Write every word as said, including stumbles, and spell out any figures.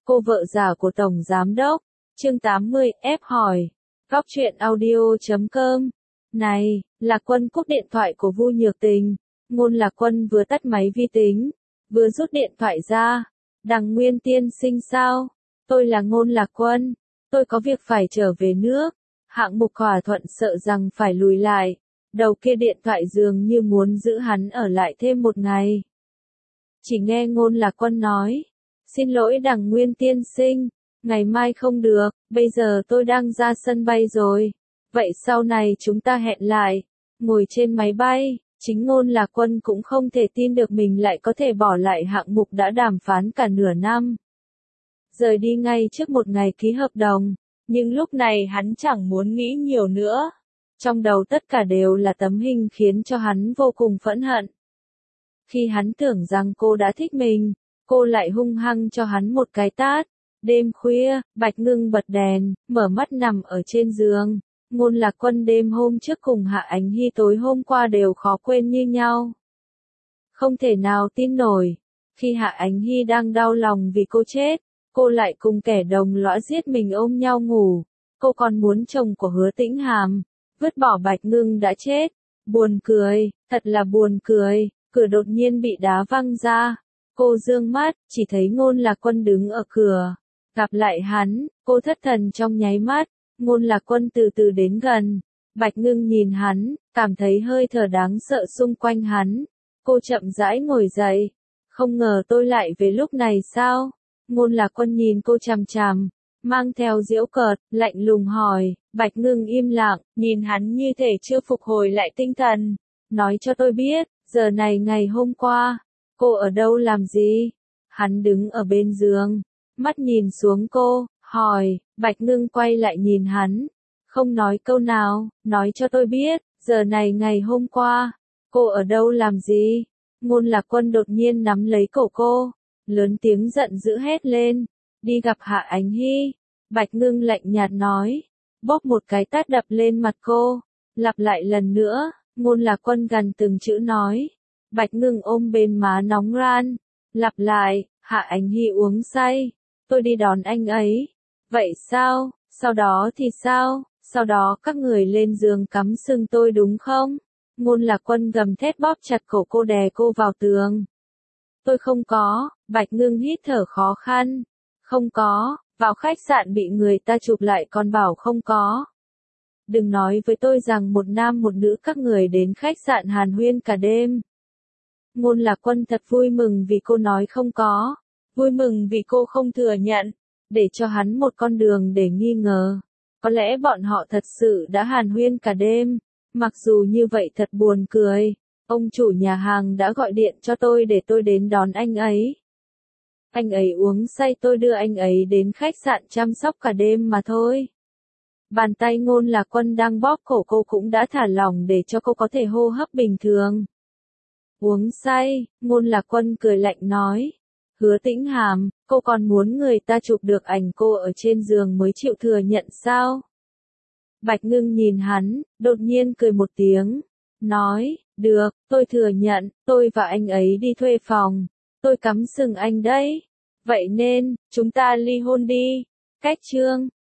Cô vợ già của Tổng Giám Đốc. Chương tám mươi, ép hỏi. Góc truyện audio chấm com. Này, Lạc Quân cúp điện thoại của Vu Nhược Tình. Ngôn Lạc Quân vừa tắt máy vi tính, vừa rút điện thoại ra. Đằng Nguyên tiên sinh sao? Tôi là Ngôn Lạc Quân. Tôi có việc phải trở về nước. Hạng mục thỏa thuận sợ rằng phải lùi lại. Đầu kia điện thoại dường như muốn giữ hắn ở lại thêm một ngày. Chỉ nghe Ngôn Lạc Quân nói. Xin lỗi đằng Nguyên tiên sinh, ngày mai không được, bây giờ tôi đang ra sân bay rồi. Vậy sau này chúng ta hẹn lại. Ngồi trên máy bay, chính Ngôn Lạc Quân cũng không thể tin được mình lại có thể bỏ lại hạng mục đã đàm phán cả nửa năm. Rời đi ngay trước một ngày ký hợp đồng, nhưng lúc này hắn chẳng muốn nghĩ nhiều nữa. Trong đầu tất cả đều là tấm hình khiến cho hắn vô cùng phẫn hận. Khi hắn tưởng rằng cô đã thích mình, cô lại hung hăng cho hắn một cái tát. Đêm khuya, Bạch Ngưng bật đèn, mở mắt nằm ở trên giường. Ngôn Lạc Quân đêm hôm trước cùng Hạ Ánh Hy tối hôm qua đều khó quên như nhau. Không thể nào tin nổi, khi Hạ Ánh Hy đang đau lòng vì cô chết, cô lại cùng kẻ đồng lõa giết mình ôm nhau ngủ. Cô còn muốn chồng của Hứa Tĩnh Hàm, vứt bỏ Bạch Ngưng đã chết. Buồn cười, thật là buồn cười, cửa đột nhiên bị đá văng ra. Cô dương mắt, chỉ thấy Ngôn Lạc Quân đứng ở cửa. Gặp lại hắn, cô thất thần trong nháy mắt. Ngôn Lạc Quân từ từ đến gần. Bạch Ngưng nhìn hắn, cảm thấy hơi thở đáng sợ xung quanh hắn. Cô chậm rãi ngồi dậy. Không ngờ tôi lại về lúc này sao? Ngôn Lạc Quân nhìn cô chằm chằm, mang theo giễu cợt, lạnh lùng hỏi. Bạch Ngưng im lặng, nhìn hắn như thể chưa phục hồi lại tinh thần. Nói cho tôi biết, giờ này ngày hôm qua, cô ở đâu làm gì? Hắn đứng ở bên giường, mắt nhìn xuống cô, hỏi. Bạch Ngưng quay lại nhìn hắn, không nói câu nào. Nói cho tôi biết, giờ này ngày hôm qua, cô ở đâu làm gì? Ngôn Lạc Quân đột nhiên nắm lấy cổ cô, lớn tiếng giận dữ hét lên. Đi gặp Hạ Ánh Hy. Bạch Ngưng lạnh nhạt nói, bóp một cái tát đập lên mặt cô. Lặp lại lần nữa. Ngôn Lạc Quân gần từng chữ nói. Bạch Ngưng ôm bên má nóng ran, lặp lại. Hạ Ánh Hy uống say, tôi đi đón anh ấy. Vậy sao? Sau đó thì sao? Sau đó các người lên giường cắm sừng tôi đúng không? Ngôn Lạc Quân gầm thét bóp chặt cổ cô đè cô vào tường. Tôi không có. Bạch Ngưng hít thở khó khăn. Không có. Vào khách sạn bị người ta chụp lại còn bảo không có. Đừng nói với tôi rằng một nam một nữ các người đến khách sạn hàn huyên cả đêm. Ngôn Lạc Quân thật vui mừng vì cô nói không có. Vui mừng vì cô không thừa nhận. Để cho hắn một con đường để nghi ngờ. Có lẽ bọn họ thật sự đã hàn huyên cả đêm. Mặc dù như vậy thật buồn cười. Ông chủ nhà hàng đã gọi điện cho tôi để tôi đến đón anh ấy. Anh ấy uống say, tôi đưa anh ấy đến khách sạn chăm sóc cả đêm mà thôi. Bàn tay Ngôn Lạc Quân đang bóp cổ cô cũng đã thả lỏng để cho cô có thể hô hấp bình thường. Uống say, Ngôn Lạc Quân cười lạnh nói. Hứa Tĩnh Hàm, cô còn muốn người ta chụp được ảnh cô ở trên giường mới chịu thừa nhận sao? Bạch Ngưng nhìn hắn, đột nhiên cười một tiếng. Nói, được, tôi thừa nhận, tôi và anh ấy đi thuê phòng. Tôi cắm sừng anh đấy. Vậy nên, chúng ta ly hôn đi. Cách chương.